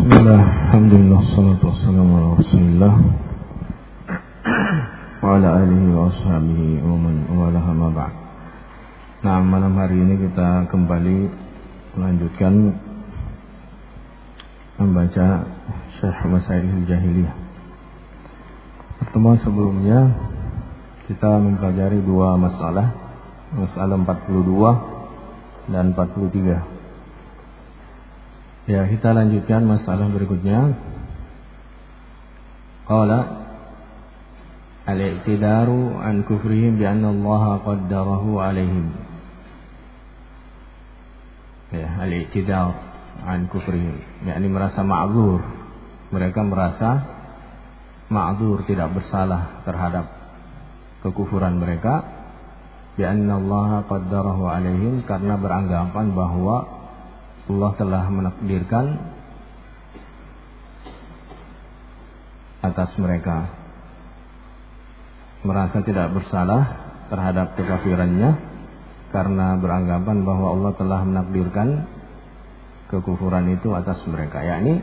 Bismillah, alhamdulillah, salatu wassalamu ala rasulillah wa ala alihi wa ashabihi wa man walaha ma ba'd. Nah, malam hari ini kita kembali melanjutkan membaca Syarh Masailul Jahiliyah. Pertemuan sebelumnya kita mempelajari dua masalah 42 dan 43. Ya, kita lanjutkan masalah berikutnya. Qala al-i'tidaru an kufrihim bi anna Allah qaddarahu alaihim. Ya, al-i'tidar an kufrihim, yakni merasa ma'dzur. Mereka merasa ma'dzur, tidak bersalah terhadap kekufuran mereka. Bi anna Allah qaddarahu alaihim, karena beranggapan bahwa Allah telah menakdirkan atas mereka. Merasa tidak bersalah terhadap kekafirannya karena beranggapan bahwa Allah telah menakdirkan kekufuran itu atas mereka, yakni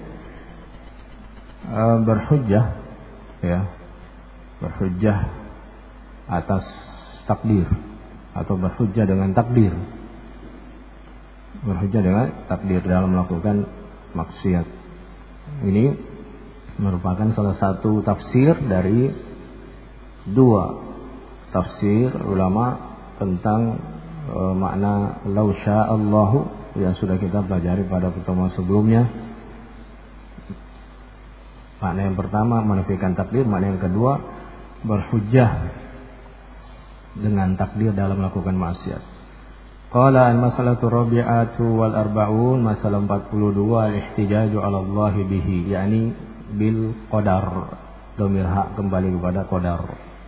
berhujjah, ya, berhujjah atas takdir atau berhujjah dengan takdir. Berhujjah dengan takdir dalam melakukan maksiat. Ini merupakan salah satu tafsir dari dua tafsir ulama tentang makna law sya'allahu yang sudah kita pelajari pada pertemuan sebelumnya. Makna yang pertama menafikan takdir, makna yang kedua berhujjah dengan takdir dalam melakukan maksiat. Qala al-masalatu rabi'atu wal arba'un, masalah 42, al-ihtijaju 'ala Allah bihi, yakni bil qadar. Dhamir hak kembali kepada qadar.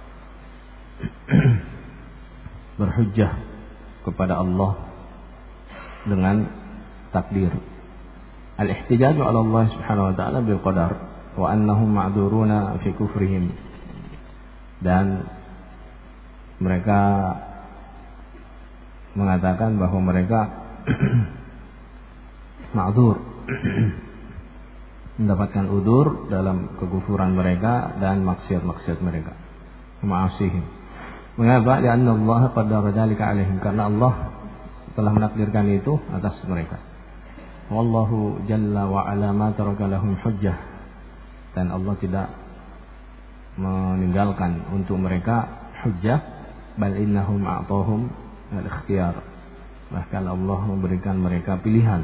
Berhujjah kepada Allah dengan takdir. Al-ihtijaju 'ala Allah subhanahu wa ta'ala bil qadar wa annahum ma'dzuruna fi kufrihim. Dan mereka mengatakan bahwa mereka ma'dzur, mendapatkan udzur dalam kekufuran mereka dan maksiat-maksiat mereka, ma'asihim. Mengapa? Karena Allah qaddara dzalika 'alaihim, karena Allah telah menakdirkan itu atas mereka. Wallahu jalla wa 'ala ma taraka lahum hujjah, dan Allah tidak meninggalkan untuk mereka hujjah, bal innahum a'tahum al-ikhtiyar, bahkan Allah memberikan mereka pilihan.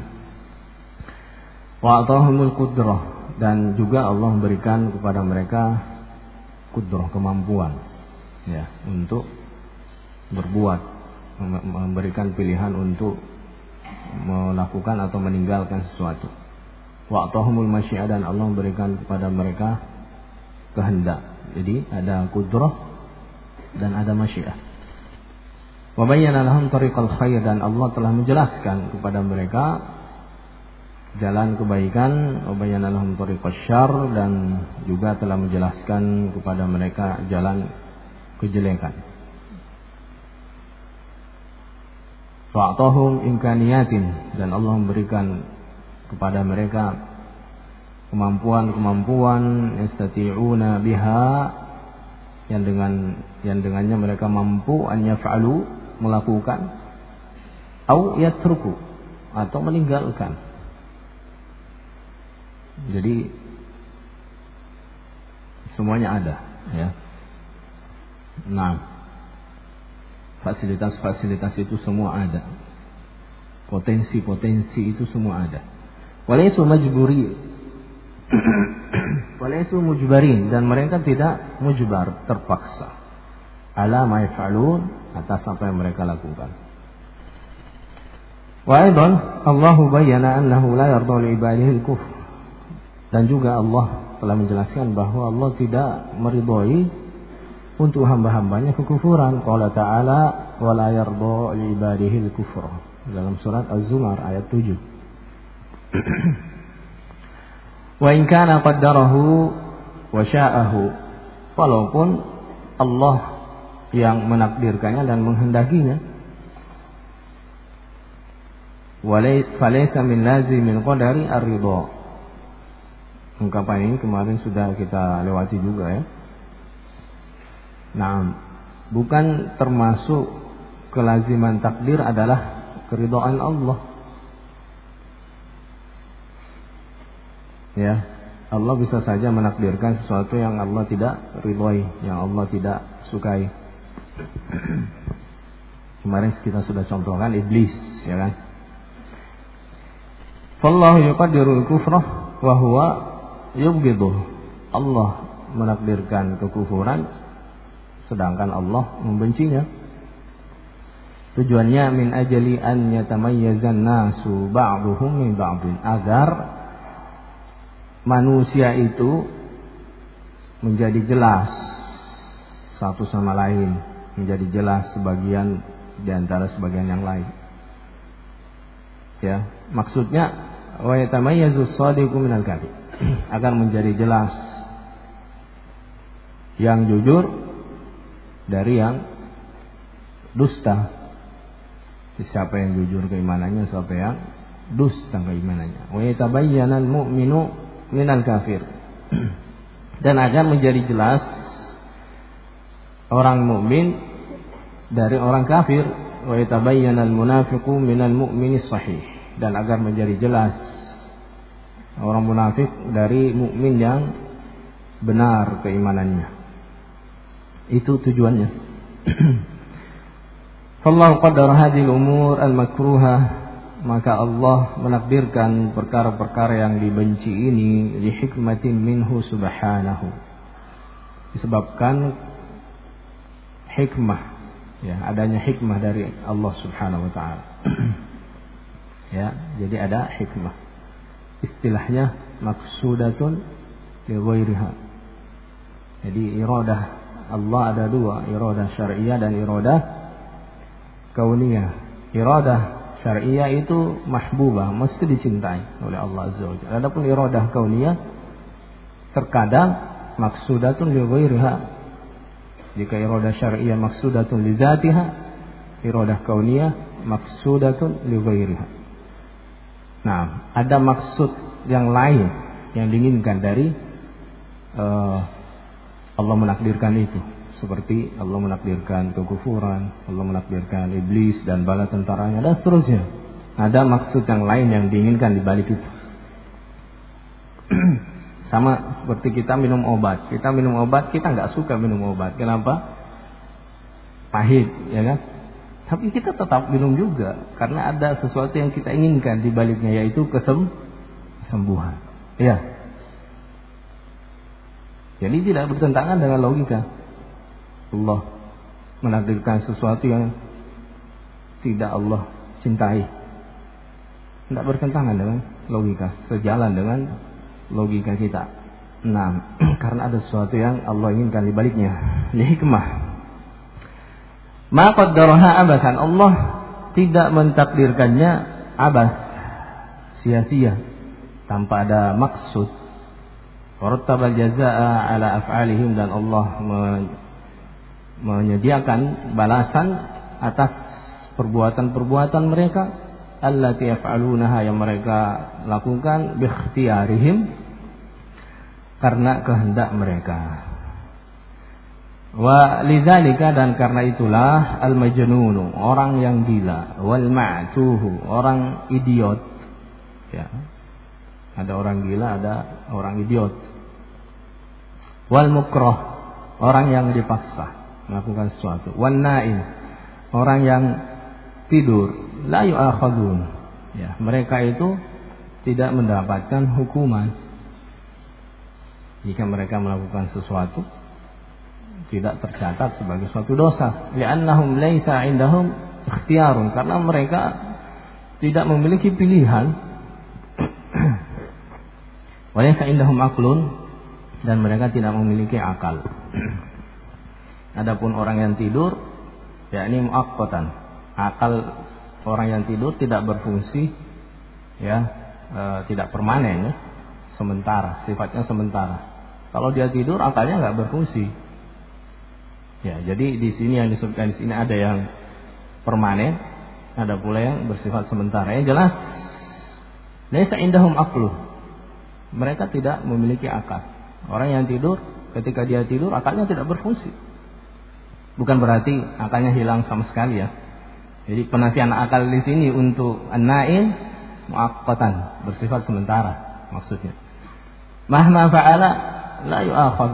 Wa atahumul qudrah, dan juga Allah memberikan kepada mereka qudrah, kemampuan, ya, untuk berbuat, memberikan pilihan untuk melakukan atau meninggalkan sesuatu. Wa atahumul masyiah, dan Allah memberikan kepada mereka kehendak. Jadi ada qudrah dan ada masyiah. Wa bayyana lahum tariqal khair, dan Allah telah menjelaskan kepada mereka jalan kebaikan. Wa bayyana lahum tariqasy syarr, dan juga telah menjelaskan kepada mereka jalan kejelekan. Fa'atahum imkaniyatin, dan Allah memberikan kepada mereka kemampuan yastati'una biha, yang dengannya mereka mampu an yaf'alu, melakukan, au yatruku, atau meninggalkan. Jadi semuanya ada, ya. Nah, fasilitas-fasilitas itu semua ada. Potensi-potensi itu semua ada. Walaysu majburi, walaysu mujbarin, dan mereka tidak mujbar, terpaksa, ala ma yaf'alun, atas apa yang mereka lakukan. Wa aidan Allahu bayyana annahu la yarda li ibadihi al-kufr, dan juga Allah telah menjelaskan bahwa Allah tidak meridhai untuk hamba-hambanya kekufuran. Qala ta'ala wa la yarda li ibadihi al-kufr, dalam surat Az-Zumar ayat 7. Wa in kana qaddarahu wa sya'ahu, walaupun Allah yang menakdirkannya dan menghendakinya. Falaysa min lazimin qadari ar-ridha, Ungkapan ini kemarin sudah kita lewati juga ya. Nah, bukan termasuk kelaziman takdir adalah keridhaan Allah. Ya, Allah bisa saja menakdirkan sesuatu yang Allah tidak ridhoi, yang Allah tidak sukai. Kemarin kita sudah contohkan iblis, ya kan? Fallahu yuqaddirul kufra wa huwa yubghiduh. Allah menakdirkan kekufuran sedangkan Allah membencinya. Tujuannya min ajali an yatamayyazan nasu ba'duhum min ba'din, agar manusia itu menjadi jelas satu sama lain, menjadi jelas sebagian di antara sebagian yang lain. Ya, maksudnya wa yatamayyazus shadiqu minal kadhib, agar menjadi jelas yang jujur dari yang dusta. Siapa yang jujur keimanannya, siapa yang dusta keimanannya. Wa yatabayyanal mu'minu minal kafir, dan agar menjadi jelas orang mukmin dari orang kafir. Wa yatabayyanal munafiqu minal mu'minis sahih, dan agar menjadi jelas orang munafik dari mukmin yang benar keimanannya. Itu tujuannya. Fallahu qaddara hadhil umur al-makruhah, maka Allah menakdirkan perkara-perkara yang dibenci ini li hikmatin minhu subhanahu, disebabkan hikmah, ya, adanya hikmah dari Allah Subhanahu wa taala. Ya, jadi ada hikmah. Istilahnya maksudatun li ghairiha. Jadi iradah Allah ada dua, iradah syar'iyyah dan iradah kauniyah. Iradah syar'iyyah itu mahbubah, mesti dicintai oleh Allah Azza wa Jalla. Adapun iradah kauniyah terkadang maksudatun li ghairiha. Jika iradah syar'iyyah maksudatun li dzatiha, iradah kauniyah maksudatun li ghairiha. Nah, ada maksud yang lain yang diinginkan dari Allah menakdirkan itu. Seperti Allah menakdirkan kekufuran, Allah menakdirkan iblis dan bala tentaranya dan seterusnya. Ada maksud yang lain yang diinginkan di balik itu. Sama seperti kita minum obat. Kita minum obat, kita nggak suka minum obat. Kenapa? Pahit, ya kan? Tapi kita tetap minum juga karena ada sesuatu yang kita inginkan di baliknya, yaitu kesembuhan. Ya. Jadi tidak bertentangan dengan logika. Allah menakdirkan sesuatu yang tidak Allah cintai. Tidak bertentangan dengan logika, sejalan dengan logika kita. Nah, karena ada sesuatu yang Allah inginkan di baliknya, li hikmah. Ma qaddaraha abathan, Allah tidak mentakdirkannya abas, sia-sia, tanpa ada maksud. Warattabal jazaa'a ala af'alihim, dan Allah menyediakan balasan atas perbuatan-perbuatan mereka allati yaf'alunaha, yang mereka lakukan bi ikhtiyarihim, karena kehendak mereka. Wa lidzalika, dan karena itulah al majnunu, orang yang gila, wal ma'tuhu, orang idiot, ya. Ada orang gila, ada orang idiot. Wal mukrah, orang yang dipaksa melakukan sesuatu. Wan naim, orang yang tidur. La yu'akhadun, ya, mereka itu tidak mendapatkan hukuman jika mereka melakukan sesuatu, tidak tercatat sebagai suatu dosa. Li'annahum laisa 'indahum ikhtiyarun, karena mereka tidak memiliki pilihan. Wa laisa 'indahum aqlun, dan mereka tidak memiliki akal. Adapun orang yang tidur, yakni muaqqatan, akal orang yang tidur tidak berfungsi, ya, tidak permanen, ya, sementara, sifatnya sementara. Kalau dia tidur, akalnya nggak berfungsi. Ya, jadi di sini yang disebutkan di sini ada yang permanen, ada pula yang bersifat sementara. Yang jelas, laisa indahum aqlu, Mereka tidak memiliki akal. Orang yang tidur, ketika dia tidur akalnya tidak berfungsi. Bukan berarti akalnya hilang sama sekali ya. Jadi penafian akal di sini untuk an-naim muaqqatan, bersifat sementara maksudnya. Mahma fa'ala la yu'akhadh.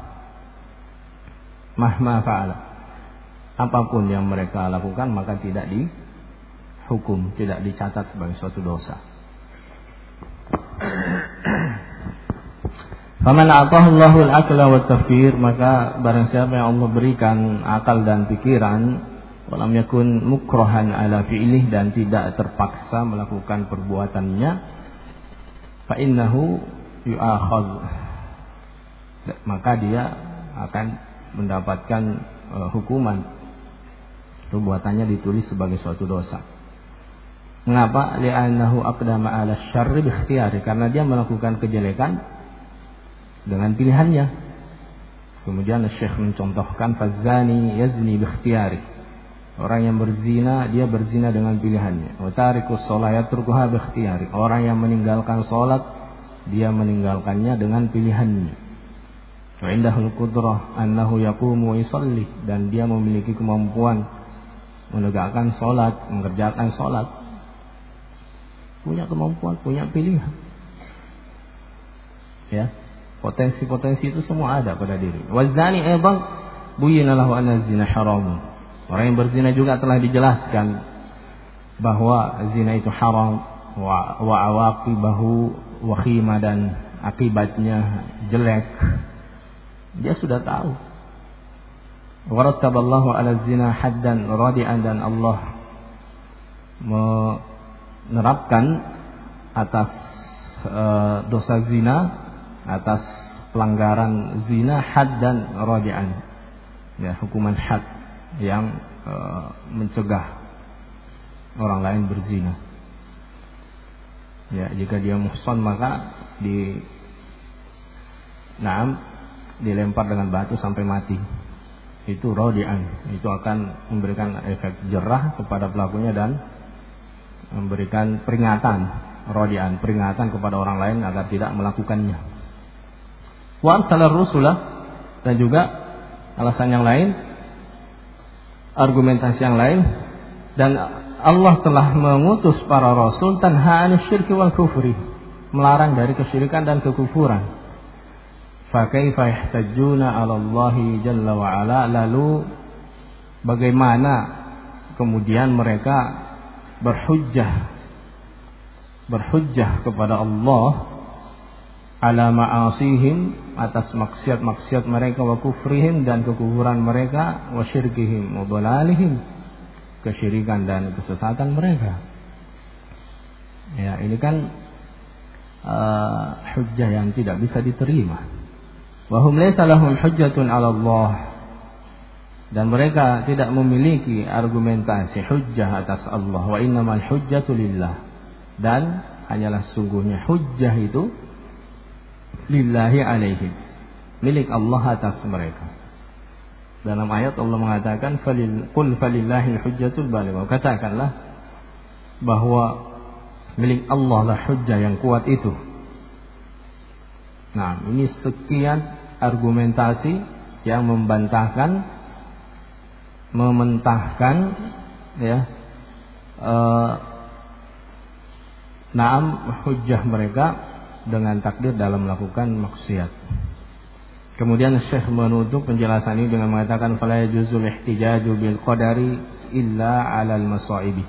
Mahma fa'ala. Apapun yang mereka lakukan maka tidak dihukum, tidak dicatat sebagai suatu dosa. Faman a'tahu Allahu al-aqla wa tafkir, maka barang siapa yang Allah berikan akal dan pikiran, walam yakun mukrahan ala fi'lih, dan tidak terpaksa melakukan perbuatannya, fa innahu yu'akhadh, maka dia akan mendapatkan hukuman. Perbuatannya ditulis sebagai suatu dosa. Mengapa? Li'annahu aqdama 'ala syarri bi ikhtiyari, karena dia melakukan kejelekan dengan pilihannya. Kemudian Syekh mencontohkan fazani yazni bi ikhtiyari. Orang yang berzina, dia berzina dengan pilihannya. Wa tarikus shalah yatrukuha bi ikhtiyari. Orang yang meninggalkan salat, dia meninggalkannya dengan pilihannya. Wa indahul qudrah annahu yaqumu wa yusalli, dan dia memiliki kemampuan menegakkan salat, mengerjakan salat. Punya kemampuan, punya pilihan. Ya, potensi-potensi itu semua ada pada diri. Wazani aidan buyyina lahu anna zina haram. Orang yang berzina juga telah dijelaskan bahwa zina itu haram, wa awaqibahu wakhima, dan akibatnya jelek. Dia sudah tahu. Warattaballahu ala zina haddan radi'an, dan Allah menerapkan atas dosa zina, atas pelanggaran zina haddan radi'an, ya, hukuman had yang mencegah orang lain berzina. Ya, jika dia muhsan maka dilempar dengan batu sampai mati. Itu radi'an, itu akan memberikan efek jerah kepada pelakunya dan memberikan peringatan, radi'an, peringatan kepada orang lain agar tidak melakukannya. Wa arsalar rusulah, dan juga alasan yang lain, argumentasi yang lain, dan Allah telah mengutus para rasul tanha 'anil syirki wal kufri, melarang dari kesyirikan dan kekufuran. Fa kaifa yahtajuna 'ala Allah jalla wa 'ala, lalu bagaimana kemudian mereka berhujjah kepada Allah ala ma'asihim, atas maksiat-maksiat mereka, wa kufrihim, dan kekufuran mereka, wa syirkihim wa dhalalihim, kesyirikan dan kesesatan mereka. Ya, ini kan hujjah yang tidak bisa diterima. Wa hum laysa lahum hujjatun 'ala Allah, dan mereka tidak memiliki argumentasi hujjah atas Allah. Wa innamal hujjatu lillah, dan hanyalah sungguhnya hujjah itu lillahi alaihim, milik Allah atas mereka. Dalam ayat Allah mengatakan qul falillahil hujjatul balighah, katakanlah bahwa milik Allah lah hujjah yang kuat itu. Nah, ini sekian argumentasi yang mementahkan ya hujjah mereka dengan takdir dalam melakukan maksiat. Kemudian Syekh menutup penjelasan ini dengan mengatakan fala yajuzul ihtijaju bil qadari illa 'alal masaibi.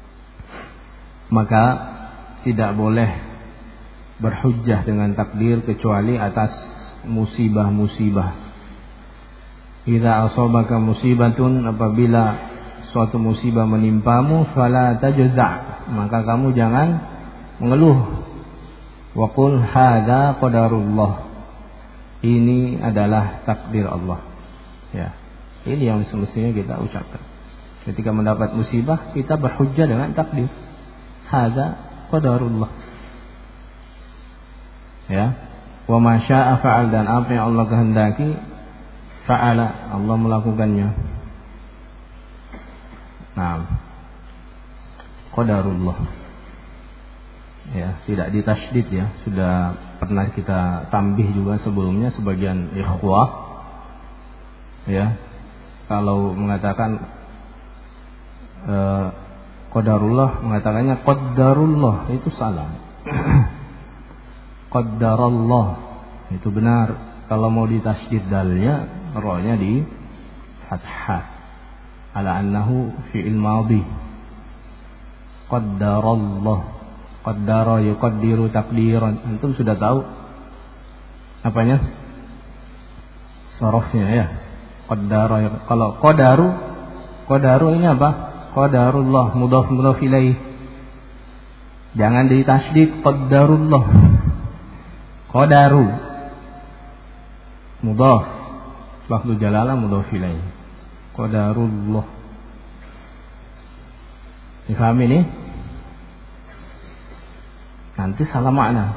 Maka tidak boleh berhujjah dengan takdir kecuali atas musibah-musibah. Idza asabaka musibatun, apabila suatu musibah menimpamu, fala tajza', maka kamu jangan mengeluh. Wa qul hadza qadarullah, ini adalah takdir Allah. Ya, ini yang semestinya kita ucapkan. Ketika mendapat musibah, kita berhujjah dengan takdir. Hadza qadarullah. Ya, wa ma syaa fa'al, dan apa yang Allah kehendaki fa'ala, Allah melakukannya. Nah, qadarullah. Ya, tidak ditasydid ya. Sudah pernah kita tambih juga sebelumnya sebagian ikhwah ya. Kalau mengatakan qadarullah, mengatakannya qaddarullah, itu salah. Qaddarallah itu benar. Kalau mau ditasydid dalnya, ra-nya di fathah ala annahu fi'il madhi. Qaddarallah. Qaddara yuqaddiru taqdiran. Antum sudah tahu apanya? Sarafnya ya. Qaddara. Kalau qadaru ini apa? Qadarullah mudhaf ilaih. Jangan ditasydid qaddarullah. Qadaru mudhaf lafzu jalalah mudhaf ilaih. Qadarullah. Difaham ini? Nanti salah makna.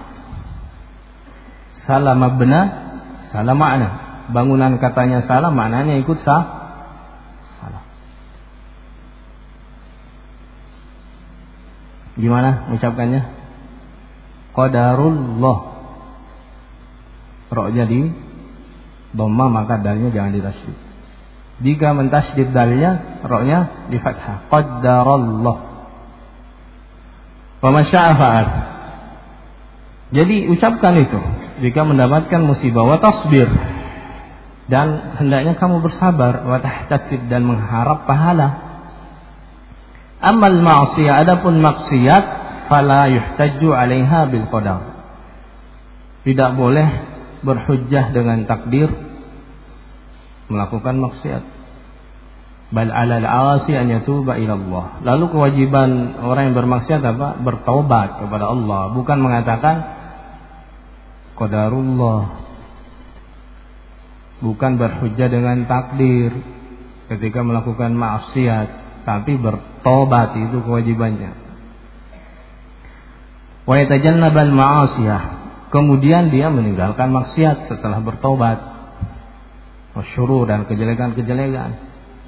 Salah mabna, salah makna. Bangunan katanya salah, maknanya ikut salah. Gimana ucapkannya? Qadarullah. Ra jadi dhamma, maka dalnya jangan ditasydid. Jika mentasydid dalnya, ra-nya di fathah. Qaddarallah. Wa masya'a fa'al. Jadi ucapkan itu jika mendapatkan musibah, wa tasbir, dan hendaknya kamu bersabar, wa tahtasib, dan mengharap pahala. Amal ma'siyah, adapun maksiat, fala yuhtajju 'alaiha bil qadar. Tidak boleh berhujjah dengan takdir melakukan maksiat. Bal 'alal 'asi an yatuba ila Allah. Lalu kewajiban orang yang bermaksiat apa? Bertaubat kepada Allah, bukan mengatakan qadarullah, bukan berhujjah dengan takdir ketika melakukan maksiat, tapi bertobat, itu kewajibannya. Wa yatajannabal ma'asiyah, kemudian dia meninggalkan maksiat setelah bertobat, wasyurur, dan kejelekan-kejelekan.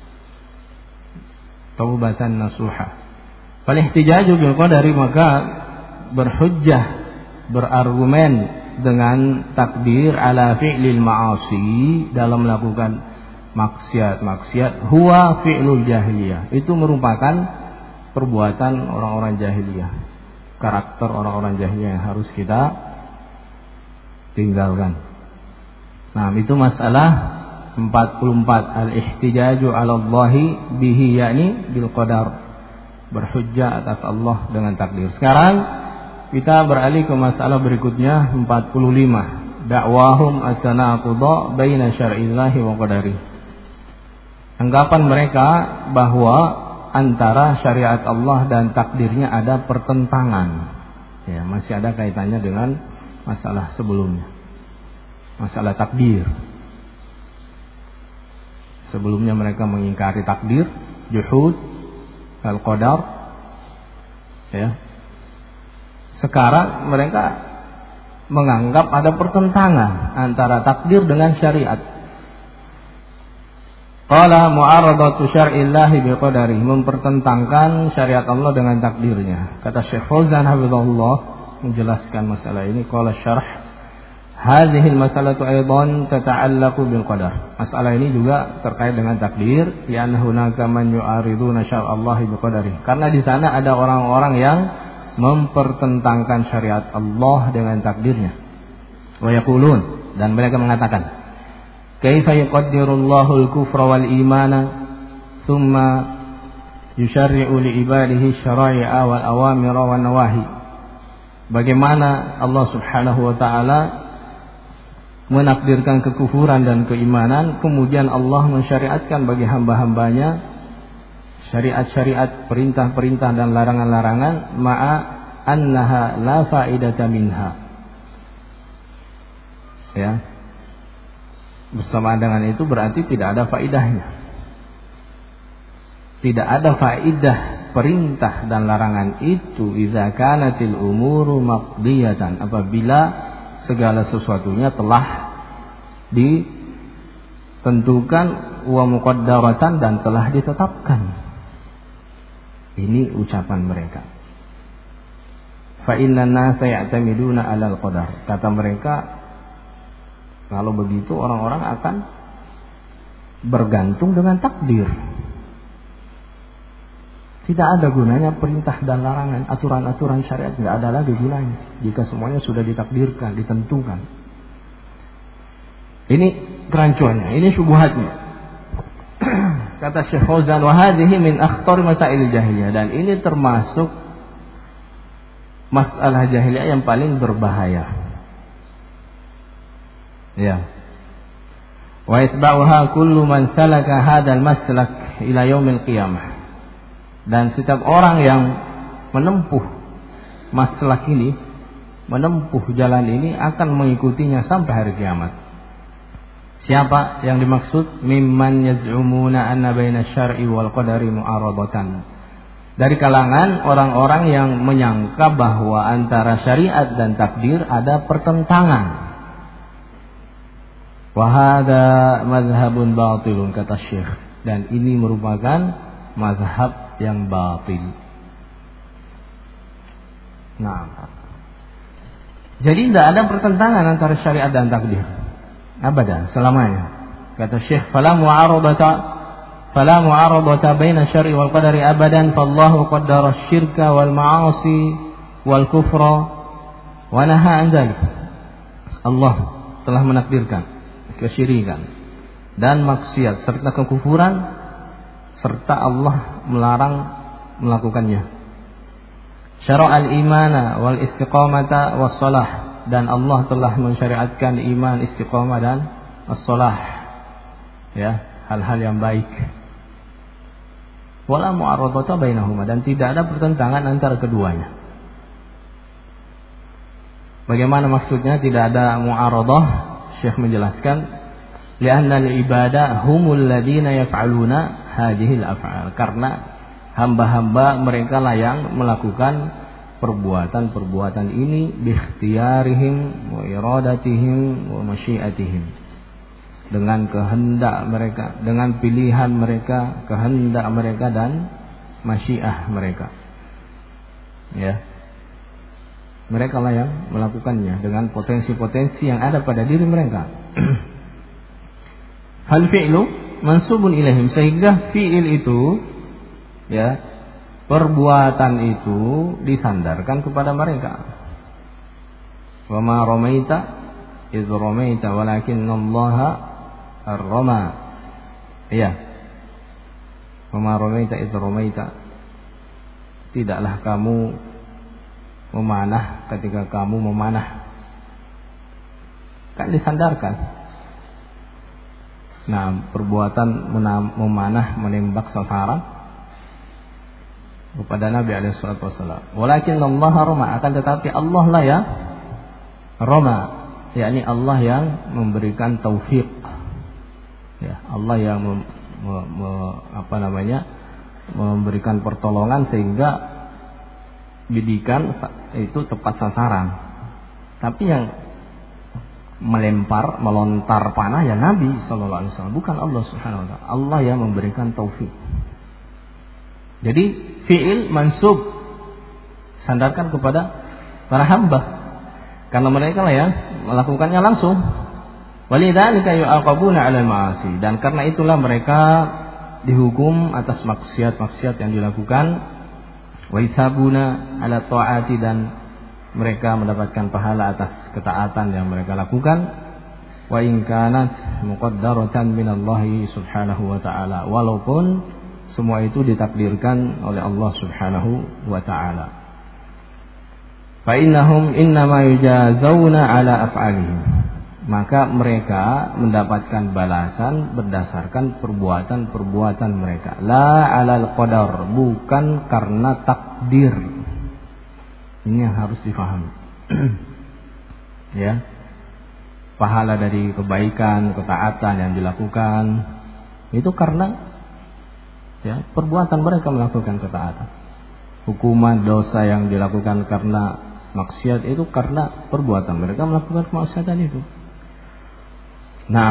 Taubatan nasuha. Fal ihtijaju bil qadari, maka berhujjah, berargumen dengan takdir ala fi'lil ma'asi, dalam melakukan maksiat huwa fi'lul jahiliyah, itu merupakan perbuatan orang-orang jahiliyah, karakter orang-orang jahiliyah yang harus kita tinggalkan. Nah, itu masalah 44, al-ihtijaju 'ala Allahi bihi, yakni bil qadar, berhujjah atas Allah dengan takdir. Sekarang kita beralih ke masalah berikutnya, 45. Da'wahum at-tanaqudha baina syar'illahi wa qadari. Anggapan mereka bahwa antara syariat Allah dan takdirnya ada pertentangan. Ya, masih ada kaitannya dengan masalah sebelumnya. Masalah takdir. Sebelumnya mereka mengingkari takdir, juhud, al-qadar. Ya. Sekarang mereka menganggap ada pertentangan antara takdir dengan syariat. Qala mu'aradatu syar'illahi biqadari, mempertentangkan syariat Allah dengan takdirnya. Kata Syekh Fauzan hafizahullah menjelaskan masalah ini, qala syarh hadhihi al-mas'alatu aidan tata'allaqu bil qadar. Masalah ini juga terkait dengan takdir, ya hunaka man yu'ariduna syar'allahi biqadari. Karena di sana ada orang-orang yang mempertentangkan syariat Allah dengan takdirnya. Wa yaqulun, dan mereka mengatakan, kaifa yuqaddirullahu al-kufra wal imana thumma yusyarri'u li ibadihi syara'i'a wal awamira wan nawahi. Bagaimana Allah Subhanahu wa taala menakdirkan kekufuran dan keimanan, kemudian Allah mensyariatkan bagi hamba-hambanya syariat-syariat, perintah-perintah dan larangan-larangan, ma'a annaha la fa'idata minha. Ya. Bersamaan dengan itu berarti tidak ada faidahnya. Tidak ada faidah perintah dan larangan itu idza kanatil umuru maqdiyatan, apabila segala sesuatunya telah ditentukan, wa muqaddaratan, dan telah ditetapkan. Ini ucapan mereka. fa innan nasa ya'tamiduna 'alal qadar. Kata mereka, kalau begitu orang-orang akan bergantung dengan takdir. Tidak ada gunanya perintah dan larangan, aturan-aturan syariat, tidak ada lagi gunanya jika semuanya sudah ditakdirkan, ditentukan. Ini kerancuannya, ini syubhatnya. Kata Syekh Fauzan, wa hadhihi min akhtar masail jahiliyah, dan ini termasuk masalah jahiliyah yang paling berbahaya. Ya. Wa yatba'uha kullu man salaka hadzal maslak ila yaumil qiyamah. Dan setiap orang yang menempuh maslak ini, menempuh jalan ini, akan mengikutinya sampai hari kiamat. Siapa yang dimaksud? Mimman yaz'umuna anna baina syar'i wal qadari mu'aradatan. Dari kalangan orang-orang yang menyangka bahwa antara syariat dan takdir ada pertentangan. Wa hadza madhhabun batilun, kata Syekh, dan ini merupakan mazhab yang batil. Nah, jadi tidak ada pertentangan antara syariat dan takdir, abadan, selamanya. Kata Syekh, fala mu'aradata baina syar'i wal qadari abadan, fallahu qaddara asy-syirka wal ma'asi wal kufra wa naha an dzalik. Allah telah menakdirkan kesyirikan dan maksiat serta kekufuran, serta Allah melarang melakukannya. Syara'al imana wal istiqamata was salah, dan Allah telah mensyariatkan iman, istiqamah dan as-salah, ya, hal-hal yang baik. Wala mu'aradata bainahuma, dan tidak ada pertentangan antara keduanya. Bagaimana maksudnya tidak ada mu'aradah? Syekh menjelaskan, li'anna al-ibadah humul ladina yaf'aluna hadhil af'al, karena hamba-hamba mereka lah yang melakukan perbuatan-perbuatan ini bikhtiyarihim wa iradatihim wa masyiatihim, dengan kehendak mereka, dengan pilihan mereka, kehendak mereka dan masyiah mereka. Ya. Mereka lah yang melakukannya dengan potensi-potensi yang ada pada diri mereka. Hal fi'lu mansubun ilaihim, sehingga fi'il itu, ya, perbuatan itu disandarkan kepada mereka. Wa ma ramaita idz ramaita walakinallaha ar-rama. Ya. Wa ma ramaita idz ramaita, tidaklah kamu memanah ketika kamu memanah. Kan disandarkan. Nah, perbuatan memanah, menembak sasaran kepada Nabi SAW. Walakin Allah rama, akan tetapi Allah lah ya rama, yakni Allah yang memberikan taufik. Ya, Allah yang memberikan pertolongan sehingga bidikan itu tepat sasaran. Tapi yang melontar panah ya Nabi SAW, bukan Allah Subhanahu wa taala. Allah yang memberikan taufik. Jadi fi'il mansub, sandarkan kepada para hamba, karena mereka lah yang melakukannya langsung. Walidzalika yu'aqabuna 'alal ma'asi, dan karena itulah mereka dihukum atas maksiat-maksiat yang dilakukan. Wa ithabuna 'ala ta'ati, dan mereka mendapatkan pahala atas ketaatan yang mereka lakukan. Wa in kanat muqaddaratan minallahi subhanahu wa ta'ala, walaupun semua itu ditakdirkan oleh Allah subhanahu wa ta'ala. Fa innahum innama yujazawna 'ala af'alihim, maka mereka mendapatkan balasan berdasarkan perbuatan-perbuatan mereka. La 'alal qadar, bukan karena takdir. Ini yang harus difahami. Ya. Pahala dari kebaikan, ketaatan yang dilakukan itu karena, ya, perbuatan mereka melakukan ketaatan. Hukuman dosa yang dilakukan karena maksiat itu karena perbuatan mereka melakukan kemaksiatan itu. Nah,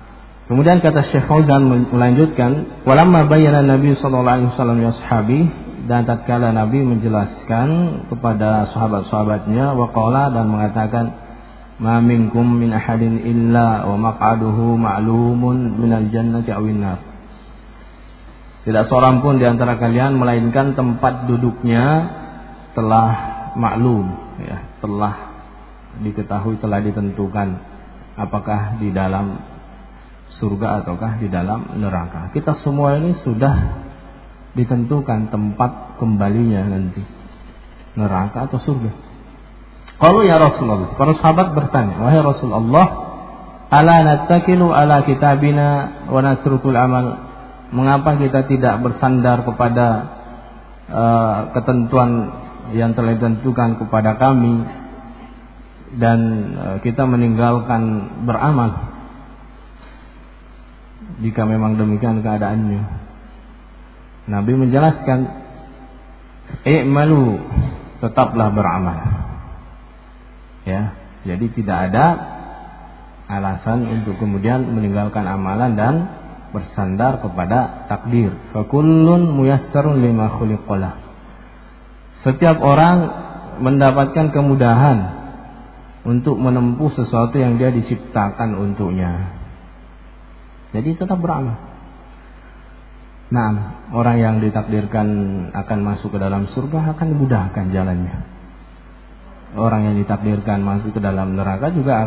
kemudian kata Syekh Fauzan melanjutkan, walamma bayyana Nabi sallallahu alaihi wasallam ya ashabi dan tatkala Nabi menjelaskan kepada sahabat-sahabatnya, waqala, dan mengatakan, ma minkum min ahadin illa wa maq'aduhu ma'lumun minal jannati awin nar. Tidak seorang pun di antara kalian melainkan tempat duduknya telah maklum, ya, telah diketahui, telah ditentukan, apakah di dalam surga ataukah di dalam neraka. Kita semua ini sudah ditentukan tempat kembalinya nanti, neraka atau surga. Qalu ya Rasulullah, para sahabat bertanya, wahai Rasulullah, ala nattakilu ala kitabina wa natrukul amal, mengapa kita tidak bersandar kepada ketentuan yang telah ditentukan kepada kami dan kita meninggalkan beramal? Jika memang demikian keadaannya, Nabi menjelaskan, i'malu, tetaplah beramal. Ya, jadi tidak ada alasan untuk kemudian meninggalkan amalan dan bersandar kepada takdir. Fa kullun muyassarun lima khuliqalah. Setiap orang mendapatkan kemudahan untuk menempuh sesuatu yang dia diciptakan untuknya. Jadi tetap beramal. Nah, orang yang ditakdirkan akan masuk ke dalam surga akan dimudahkan jalannya. Orang yang ditakdirkan masuk ke dalam neraka juga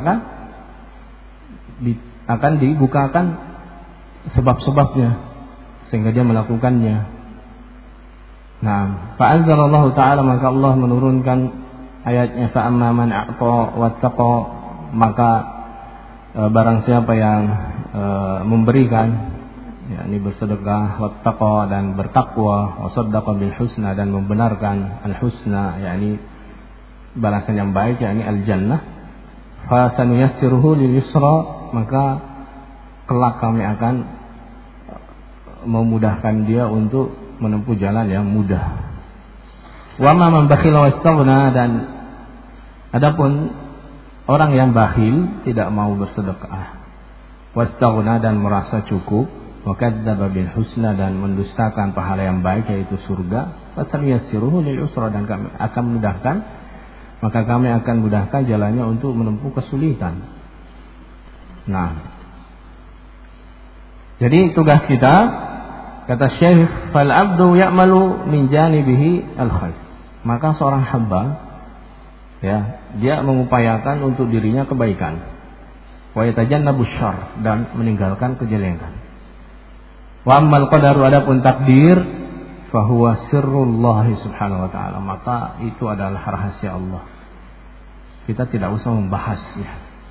akan dibukakan sebab-sebabnya sehingga dia melakukannya. Nah, fa'anzalallahu ta'ala, maka Allah menurunkan ayatnya, fa'amma man a'ta wattaqa, maka barang siapa yang memberikan, yakni bersedekah, wattaqa, dan bertakwa, wasaddaqa bil husna, dan membenarkan al husna, yakni balasan yang baik, yakni al jannah, fa sanuyassiruhu lil yusra, maka kelak kami akan memudahkan dia untuk menempuh jalan yang mudah. Wa ma man bakhila wastaghna, dan adapun orang yang bakhil, tidak mau bersedekah, wastaghna, dan merasa cukup, wa kadzdzaba bil husna, dan mendustakan pahala yang baik yaitu surga, fasanuyassiruhu lil usra, dan kami akan mudahkan, maka kami akan mudahkan jalannya untuk menempuh kesulitan. Nah, jadi tugas kita, kata Syekh, fal abdu ya'malu min janibihi al khair, maka seorang hamba, ya, dia mengupayakan untuk dirinya kebaikan, wa yatajannabu syarr, dan meninggalkan kejelekan. Wa ammal qadaru, adapun takdir, fa huwa sirrullah subhanahu wa ta'ala, maka itu adalah rahasia Allah. Kita tidak usah membahasnya,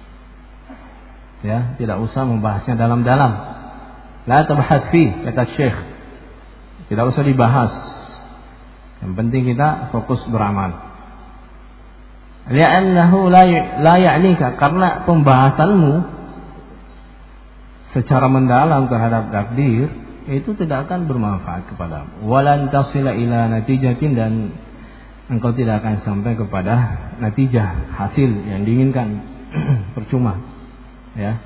ya, tidak usah membahasnya dalam-dalam. La tabhath fi, kata Syekh, tidak usah dibahas. Yang penting kita fokus beramal. Li'annahu la ya'nika, karena pembahasanmu secara mendalam terhadap takdir itu tidak akan bermanfaat kepadamu. Walan tasila ila natijatin, dan engkau tidak akan sampai kepada natijah, hasil yang diinginkan. Percuma, ya.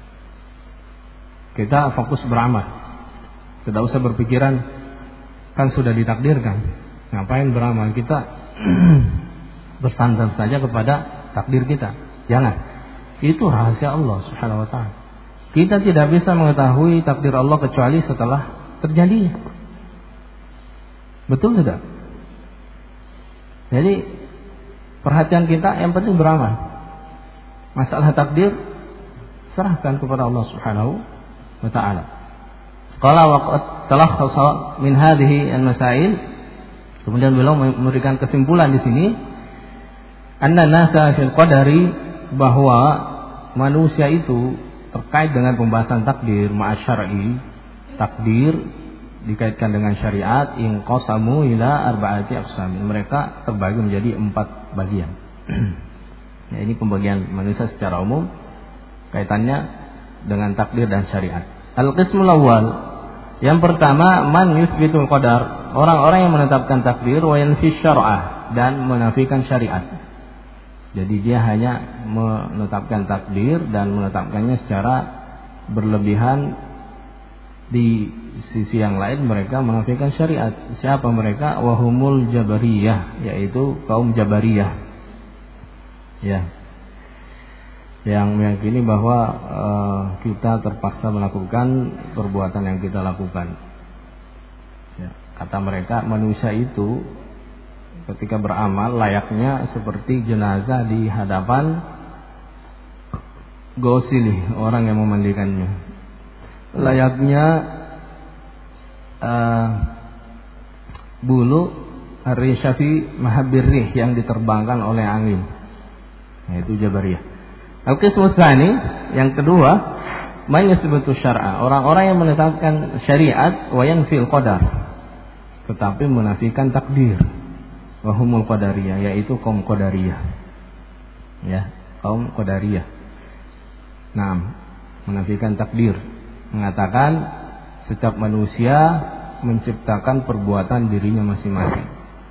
Kita fokus beramal, tidak usah berpikiran kan sudah ditakdirkan, ngapain beramal. Kita bersandar saja kepada takdir kita. Jangan. Itu rahasia Allah subhanahu wa ta'ala. Kita tidak bisa mengetahui takdir Allah kecuali setelah terjadinya. Betul tidak? Jadi perhatian kita yang penting beramal. Masalah takdir serahkan kepada Allah subhanahu wa ta'ala. Qala waqad talakhasa min hadhihi al-masail, kemudian beliau memberikan kesimpulan di sini, anna nasa fil qadari, bahwa manusia itu terkait dengan pembahasan takdir ma'asyar'i, takdir dikaitkan dengan syariat, inqasamu ila arba'ati aqsam, mereka terbagi menjadi 4 bagian. Ya, ini pembagian manusia secara umum kaitannya dengan takdir dan syariat. Al-qismul awwal, yang pertama, man yuthbitul qadar, orang-orang yang menetapkan takdir, wa yanfi syar'ah, dan menafikan syariat. Jadi dia hanya menetapkan takdir dan menetapkannya secara berlebihan Di sisi yang lain mereka menafikan syariat. Siapa mereka? Wahumul Jabariyah, yaitu kaum Jabariyah. Ya. Yang meyakini bahwa kita terpaksa melakukan perbuatan yang kita lakukan. Ya. Kata mereka, manusia itu ketika beramal layaknya seperti jenazah di hadapan gosili, orang yang memandikannya. Layaknya bulu ar-rishafi mahabbir-rih yang diterbangkan oleh angin. Nah, itu Jabariyah. Al-qismu tsani, yang kedua, man yasbutu syar'a, orang-orang yang menetapkan syariat wa yanfil qadar, tetapi menafikan takdir. Wa humul qadariyah, yaitu kaum qadariyah. Ya, kaum qadariyah. Nah, menafikan takdir, mengatakan setiap manusia menciptakan perbuatan dirinya masing-masing.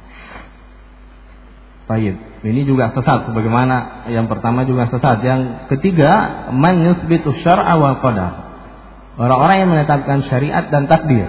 Baik, ini juga sesat sebagaimana yang pertama juga sesat. Yang ketiga, man yuthbitu syar'a wal qadar, orang-orang yang menetapkan syariat dan takdir.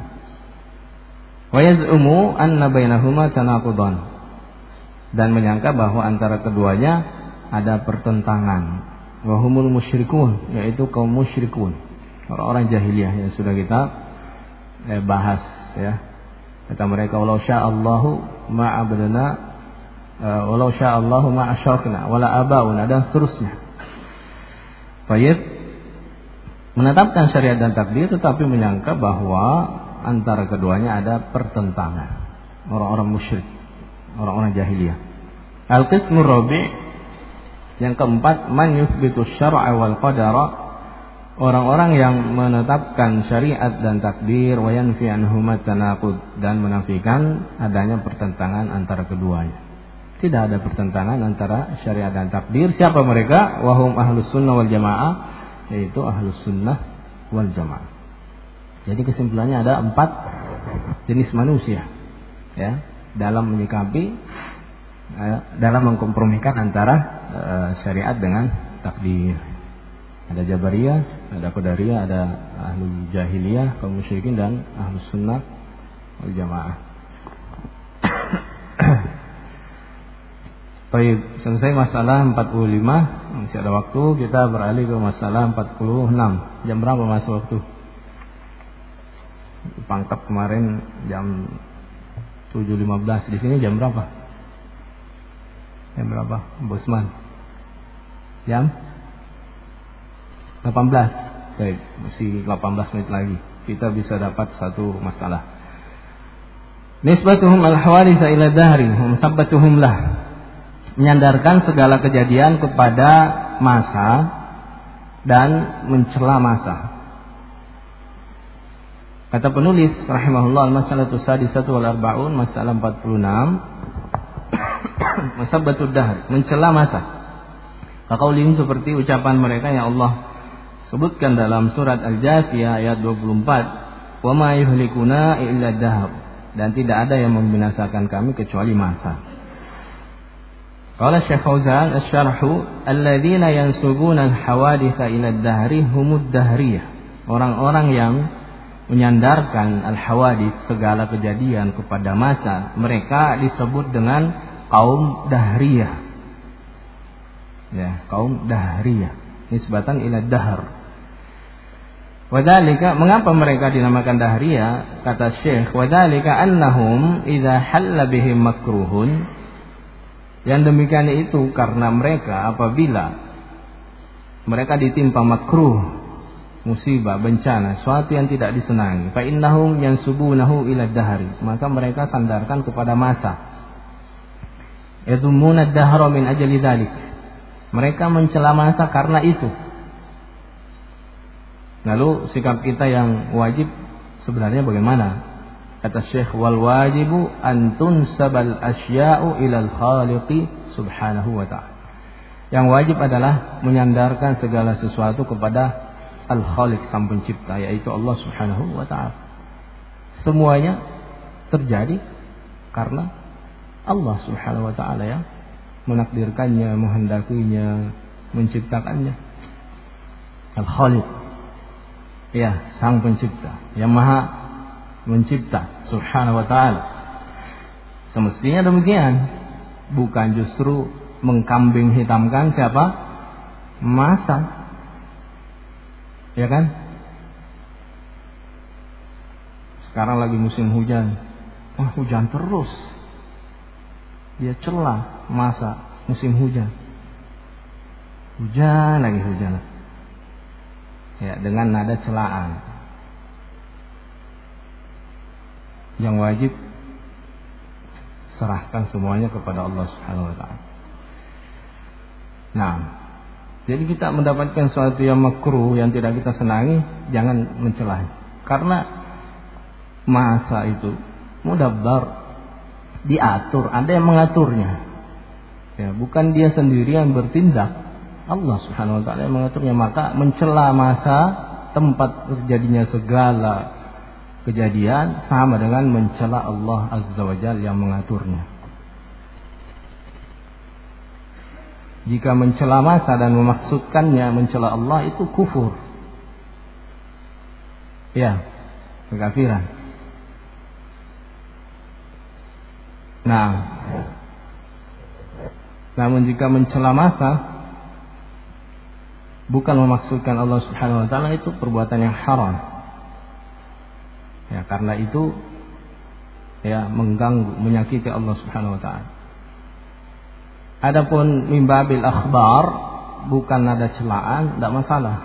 Wa yaz'umu anna bainahuma tanaqudan, dan menyangka bahwa antara keduanya ada pertentangan. Wa humul musyrikun, yaitu kaum musyrikun, orang-orang jahiliyah yang sudah kita bahas ya. Kata mereka, walau sya'allahu ma'abadana, walau sya'allahu ma'asyarkna wala abauna, dan seterusnya. Baik, menetapkan syariat dan takdir tetapi menyangka bahwa antara keduanya ada pertentangan. Orang-orang musyrik, orang-orang jahiliyah. Al-qismu rabi', yang keempat, man yuthbitu syar'a wal qadara, orang-orang yang menetapkan syariat dan takdir wa yanfi anhuma tanaqud, dan menafikan adanya pertentangan antara keduanya. Tidak ada pertentangan antara syariat dan takdir. Siapa mereka? Wahum ahlus sunnah wal jamaah, yaitu ahlus sunnah wal jamaah. Jadi kesimpulannya ada 4 jenis manusia ya, dalam menyikapi dalam mengkompromikan antara syariat dengan takdir. Ada Jabariyah, ada Qadariyah, ada ahli jahiliyah, kaum musyrikin, dan ahlus sunnah wal jamaah. Baik, selesai masalah 45, masih ada waktu, kita beralih ke masalah 46. Jam berapa mas waktu? Pangkep kemarin jam 7.15. Di sini jam berapa? Jam berapa, Bosman? Jam 18. Baik, masih 18 menit lagi. Kita bisa dapat satu masalah. Nisbatuhum al-hawaditha ila dahri, musabbatuhum lah. Menyandarkan segala kejadian kepada masa dan mencela masa. Kata penulis rahimahullah, al-masalatu sadisatu wal arba'un, masalah 46, musabbatud dahr, mencela masa. Kaqaulihim, seperti ucapan mereka yang Allah sebutkan dalam surat Al-Jathiyah ayat 24, wa ma yuhlikuna illa dahr, dan tidak ada yang membinasakan kami kecuali masa. Qala Syekh Fauzan asy-syarhu, alladzina yansubuna al-hawaditha ila ad-dahri humud dahriyah, orang-orang yang menyandarkan al-hawadits, segala kejadian, kepada masa, mereka disebut dengan kaum dahriyah. Ya, kaum dahriyah, nisbatan ila dahr. Wadhalika, mengapa mereka dinamakan dahriyah? Kata Syekh, wadhalika annahum idza halla bihim makruhun, yang demikian itu karena mereka apabila mereka ditimpa makruh, musibah, bencana, suatu yang tidak disenangi, fa innahum yansubunahu ila dahri, maka mereka sandarkan kepada masa. Yadhumuna ad-dahra min ajli dzalik, mereka mencela masa karena itu. Lalu sikap kita yang wajib sebenarnya bagaimana? Kata Syekh, wal wajibu an tunsabal asya'u ilal khaliqi subhanahu wa ta'ala. Yang wajib adalah menyandarkan segala sesuatu kepada Al-Khaliq, sang pencipta, yaitu Allah subhanahu wa ta'ala. Semuanya terjadi karena Allah subhanahu wa ta'ala yang menakdirkannya, menghendakinya, menciptakannya. Al-Khaliq. Ya, Sang Pencipta yang Maha Mencipta Subhanahu wa ta'ala. Semestinya demikian, bukan justru mengkambing hitamkan siapa? Masa. Ya kan? Sekarang lagi musim hujan. Hujan terus. Dia celah masa musim hujan. Hujan lagi hujan. Ya, dengan nada celaan. Yang wajib serahkan semuanya kepada Allah Subhanahu wa ta'ala. Nah, jadi kita mendapatkan sesuatu yang makruh, yang tidak kita senangi, jangan mencela. Karena masa itu mudabbar, diatur, ada yang mengaturnya. Ya, bukan dia sendiri yang bertindak, Allah Subhanahu wa ta'ala yang mengaturnya. Maka mencela masa, tempat terjadinya segala kejadian, sama dengan mencela Allah Azza wa Jalla yang mengaturnya. Jika mencela masa dan memaksudkannya mencela Allah, itu kufur. Ya, kekafiran. Nah, namun jika mencela masa bukan memaksudkan Allah Subhanahu wa ta'ala, itu perbuatan yang haram. Ya, karena itu ya mengganggu, menyakiti Allah Subhanahu wa ta'ala. Adapun mimbabil akhbar, bukan nada celaan, tidak masalah.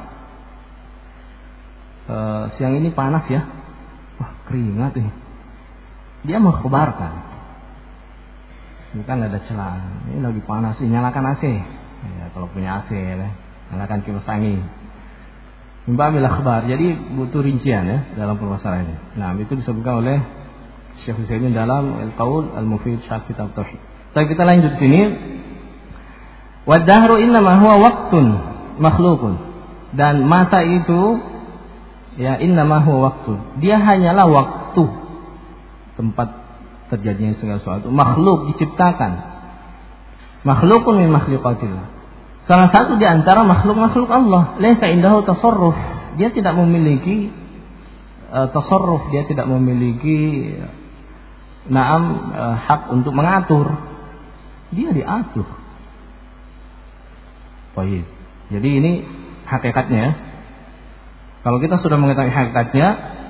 Siang ini panas ya, keringat nih. Dia mengkhabarkan, bukan nada celaan. Ini lagi panas, nyalakan AC. Ya, kalau punya AC, ya, nyalakan kipas angin. Mimbabil akhbar, jadi butuh rincian ya dalam permasalahan ini. Nah, itu disebutkan oleh Syekh Utsaimin dalam Al-Qaul Al-Mufid Syarh Kitab Tauhid. Tapi kita lanjut sini. Wadahru innama huwa waqtun makhlukun. Dan masa itu ya innama huwa waqtun. Dia hanyalah waktu, tempat terjadinya segala sesuatu. Makhluk, diciptakan. Makhlukun min makhluqatillah. Salah satu di antara makhluk-makhluk Allah. Laisa indahu tasarruf. Dia tidak memiliki tasarruf, dia tidak memiliki hak untuk mengatur. Dia diatur. Baik. Jadi ini hakikatnya. Kalau kita sudah mengetahui hakikatnya,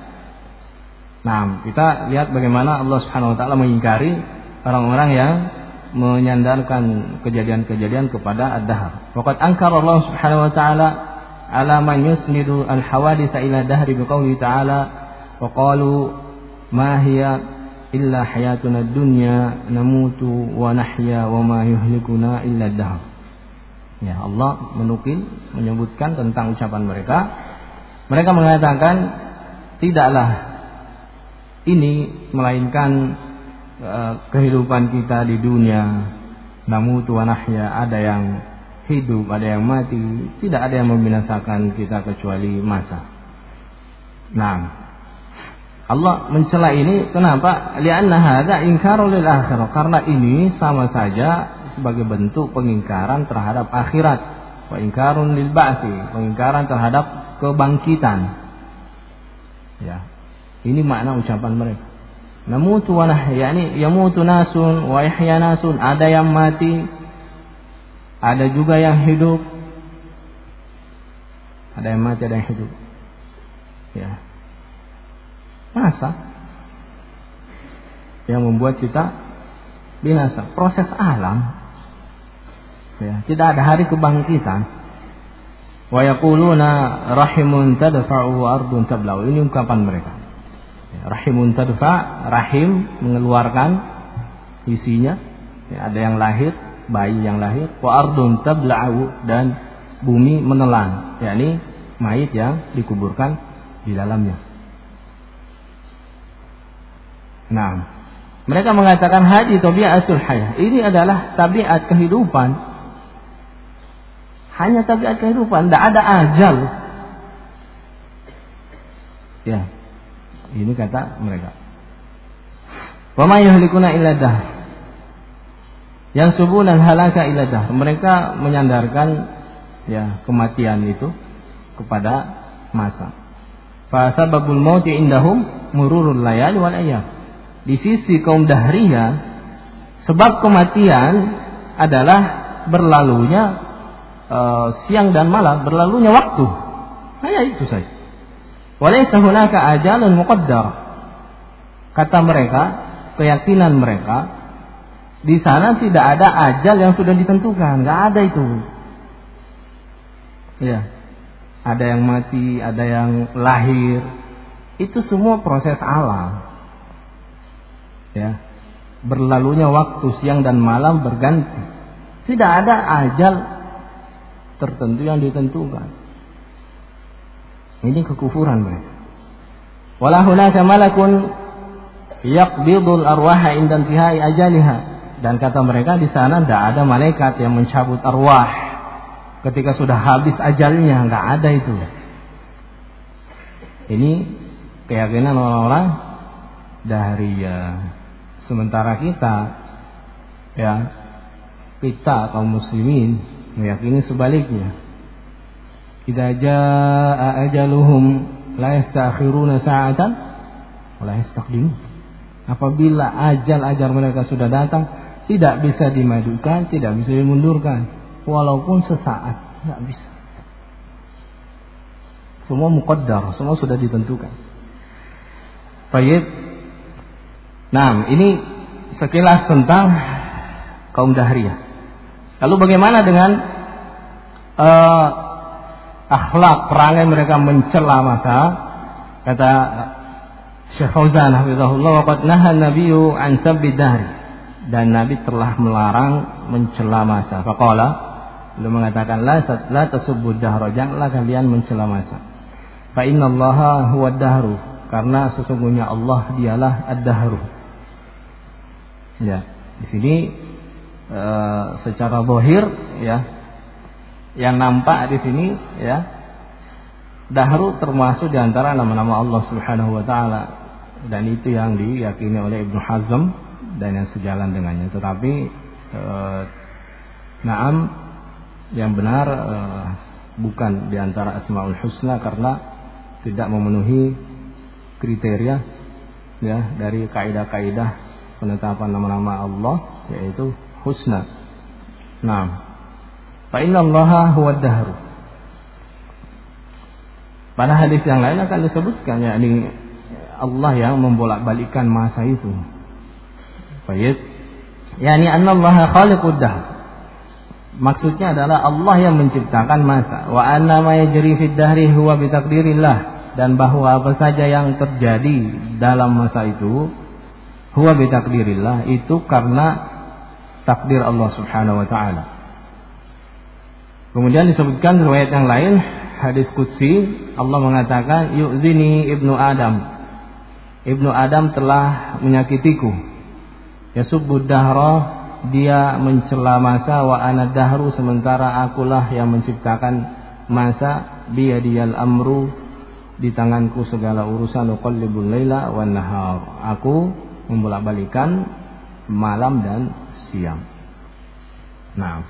nah, kita lihat bagaimana Allah Subhanahu wa ta'ala mengingkari orang-orang yang menyandarkan kejadian-kejadian kepada ad-dahr. Waqad ankara Allah Subhanahu wa ta'ala ala man yusnidu al-hawaditha ila dahri biqauli ta'ala wa qalu ma hiya illa hayatuna ad-dunya namutu wa nahya wa ma yuhlikuna illa ad-dahr. Ya, Allah menukil, menyebutkan tentang ucapan mereka. Mereka mengatakan tidaklah ini melainkan kehidupan kita di dunia, namutu wa nahya, ada yang hidup, ada yang mati, tidak ada yang membinasakan kita kecuali masa. Nah, Allah mencela ini kenapa? Li'anna hadza inkarul lil akhirah, karena ini sama saja sebagai bentuk pengingkaran terhadap akhirat, wa inkarun lil ba'tsi, pengingkaran terhadap kebangkitan. Ya. Ini makna ucapan mereka. Namutu wa nahya, yani yamutu nasun wa yahya nasun, ada yang mati, ada juga yang hidup. Ada yang mati, ada yang hidup. Ya. Masa yang membuat kita binasa, proses alam. Ya, tidak ada hari kebangkitan. Wa yaquluna rahimun tadfa'u wa ardun tabla'u. Ini ungkapan mereka. Rahimun tadfa', rahim mengeluarkan isinya, ya, ada yang lahir, bayi yang lahir, wa ardun tabla'u, dan bumi menelan, yakni mayit yang dikuburkan di dalamnya. Nah, mereka mengatakan hadi tabiatul hayah, ini adalah tabiat kehidupan. Hanya tabiat kehidupan, tidak ada ajal. Ya. Ini kata mereka. Wa ma yuhlikuna illa dahr. Yang subunan halaka illa dahr. Mereka menyandarkan ya kematian itu kepada masa. Fa sababul mauti indahum mururul layali wal ayyam. Di sisi kaum Dahriyah, sebab kematian adalah berlalunya siang dan malam, berlalunya waktu. Hanya itu saja. Walaysa hunaka ajalun muqaddar. Kata mereka, keyakinan mereka, di sana tidak ada ajal yang sudah ditentukan, enggak ada itu. Ya. Ada yang mati, ada yang lahir. Itu semua proses alam. Ya. Berlalunya waktu siang dan malam berganti. Tidak ada ajal tertentu yang ditentukan. Ini kekufuran mereka. Wala hunaka malakun yaqbidul arwaha inda intihai ajaliha. Dan kata mereka di sana tidak ada malaikat yang mencabut arwah ketika sudah habis ajalnya, enggak ada itu. Ini keyakinan orang-orang Dahriyah. Sementara kita kaum muslimin meyakini sebaliknya. Idza jaa ajaluhum la yastakhiruna sa'atan wa la yastaqdimun. Apabila ajal mereka sudah datang, tidak bisa dimajukan, tidak bisa dimundurkan, walaupun sesaat, tidak bisa. Semua muqaddar, semua sudah ditentukan. Baik. Nah, ini sekilas tentang kaum Dahriyah. Lalu bagaimana dengan akhlak perangai mereka mencela masa? Kata Syekh Fauzan hafizahullah, waqad nahan nabiyyu an sabbi dahri. Dan Nabi telah melarang mencela masa. Faqala, beliau mengatakan la tasubbu dahra, janganlah kalian mencela masa. Fa innallaha huwad dahru, karena sesungguhnya Allah dialah ad-dahru. Ya, di sini secara zahir ya, yang nampak di sini ya, dahru termasuk di antara nama-nama Allah Subhanahu wa taala, dan itu yang diyakini oleh Ibnu Hazm dan yang sejalan dengannya. Tetapi na'am, yang benar bukan di antara Asmaul Husna, karena tidak memenuhi kriteria ya dari kaidah-kaidah penetapan nama-nama Allah, yaitu husna. Nah, fa innallaha huwad dahru. Pada hadis yang lain akan disebutkan, yakni Allah yang membolak-balikkan masa itu. Baik. Yani annallaha khaliqud dahr. Maksudnya adalah Allah yang menciptakan masa. Wa anna ma yajri fid dahri huwa bi taqdirillah, dan bahwa apa saja yang terjadi dalam masa itu huwa bi taqdirillah, itu karena takdir Allah Subhanahu wa taala. Kemudian disebutkan riwayat yang lain, hadis qudsi, Allah mengatakan yu'zini ibnu Adam. Ibnu Adam telah menyakitiku. Yasubbu dahra, dia mencela masa, wa ana dahru, sementara akulah yang menciptakan masa. Biyadiyal amru, di tanganku segala urusan. Uqallibul laila wan nahar, aku membolak-balikan malam dan siang. Nah,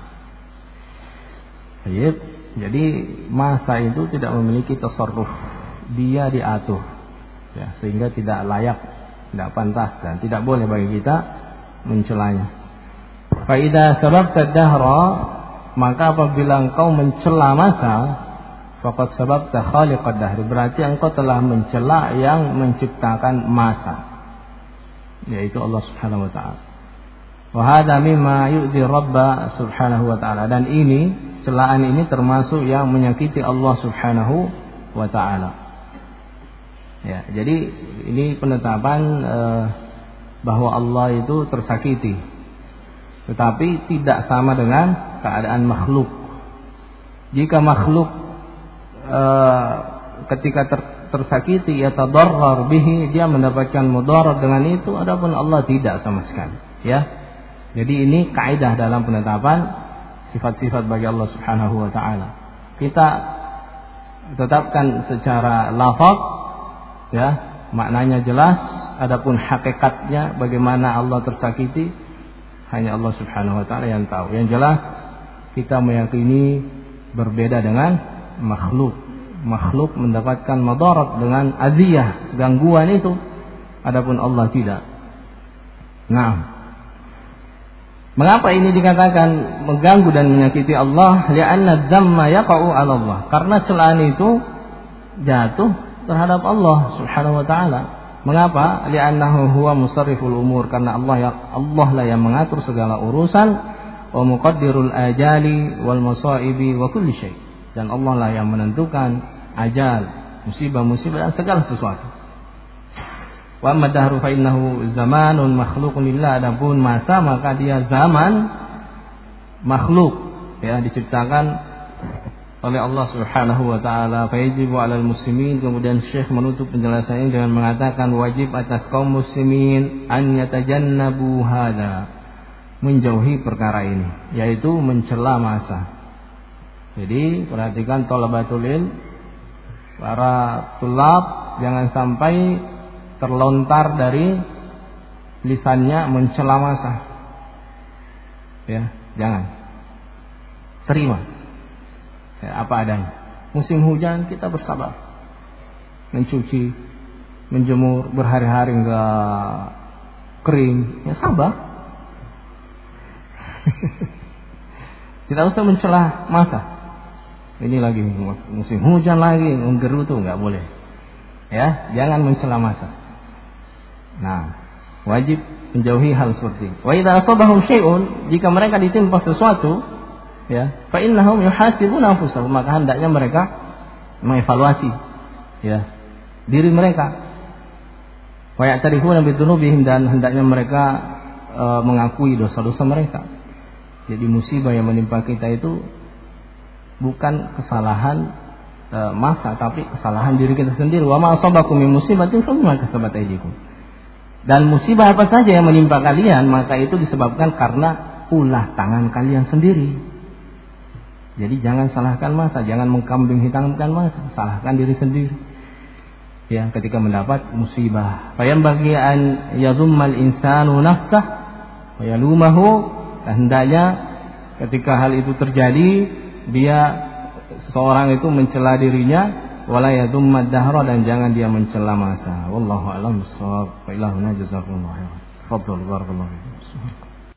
baik. Jadi masa itu tidak memiliki tasarruf, dia diatur ya, sehingga tidak layak, tidak pantas, dan tidak boleh bagi kita mencelanya. Fa idza sababta dahra, maka apabila engkau mencela masa, faqad sababta khaliqad dahr, berarti engkau telah mencela yang menciptakan masa, yaitu Allah Subhanahu wa taala. Wa hadza mimma yu'dhi Rabb Subhanahu wa taala, dan ini, celaan ini termasuk yang menyakiti Allah Subhanahu wa taala. Ya, jadi ini penetapan bahwa Allah itu tersakiti, tetapi tidak sama dengan keadaan makhluk. Jika makhluk ketika tersakiti ya tadarrar bihi, dia mendapatkan mudarat dengan itu, adapun Allah tidak sama sekali ya. Jadi ini kaidah dalam penetapan sifat-sifat bagi Allah Subhanahu wa taala. Kita tetapkan secara lafaz ya, maknanya jelas, adapun hakikatnya bagaimana Allah tersakiti hanya Allah Subhanahu wa taala yang tahu. Yang jelas kita meyakini berbeda dengan makhluk makhluk mendapatkan madarat dengan aziyah, gangguan itu, adapun Allah tidak. Nah, mengapa ini dikatakan mengganggu dan menyakiti Allah? Li'anna dzamma yaqa'u 'ala Allah. Karena celaan itu jatuh terhadap Allah Subhanahu wa taala. Mengapa? Li'annahu huwa musarriful umur, karena Allah lah yang mengatur segala urusan, wa muqaddirul ajali wal masaibi wa kulli syai'. Dan Allah lah yang menentukan ajal, musibah-musibah dan segala sesuatu. Wa amma dahru fa innahu zamanun makhluqun lillah, adapun masa maka dia zaman makhluk, ya, diciptakan oleh Allah Subhanahu wa taala. Fa yajibu 'alal muslimin, kemudian Syekh menutup penjelasannya dengan mengatakan wajib atas kaum muslimin an yatajannabu hada, menjauhi perkara ini, yaitu mencela masa. Jadi perhatikan thalabatul ilm, para tulab, jangan sampai terlontar dari lisannya mencela masa. Ya, jangan. Terima. Ya, apa adanya. Musim hujan kita bersabar. Mencuci, menjemur berhari-hari enggak kering, ya sabar. Tidak usah mencela masa. Ini lagi musim hujan lagi, menggerutu, nggak boleh. Ya, jangan mencela masa. Nah, wajib menjauhi hal seperti ini. Wa idza asabahum syai'un, jika mereka ditimpa sesuatu, ya, fa innahum yuhasibuna anfusahum, maka hendaknya mereka mengevaluasi, ya, diri mereka. Wa ya'tarifuna bidzunubihim, dan hendaknya mereka mengakui dosa-dosa mereka. Jadi musibah yang menimpa kita itu bukan kesalahan masa, tapi kesalahan diri kita sendiri. Wa ma asabakum min musibatin fa bima kasabat aydikum. Dan musibah apa saja yang menimpa kalian, maka itu disebabkan karena ulah tangan kalian sendiri. Jadi jangan salahkan masa, jangan mengkambing hitamkan masa, salahkan diri sendiri. Ya, ketika mendapat musibah, fa yanbaghi an yadhummal insanu nafsah wa yalumahu, hendaknya ketika hal itu terjadi dia seorang itu mencela dirinya, wala yadhumma dahra, dan jangan dia mencela masa. Wallahu a'lam bissawab. Wa ilahuna jazakumullahu khairan. Fadhal barakallahu fiikum.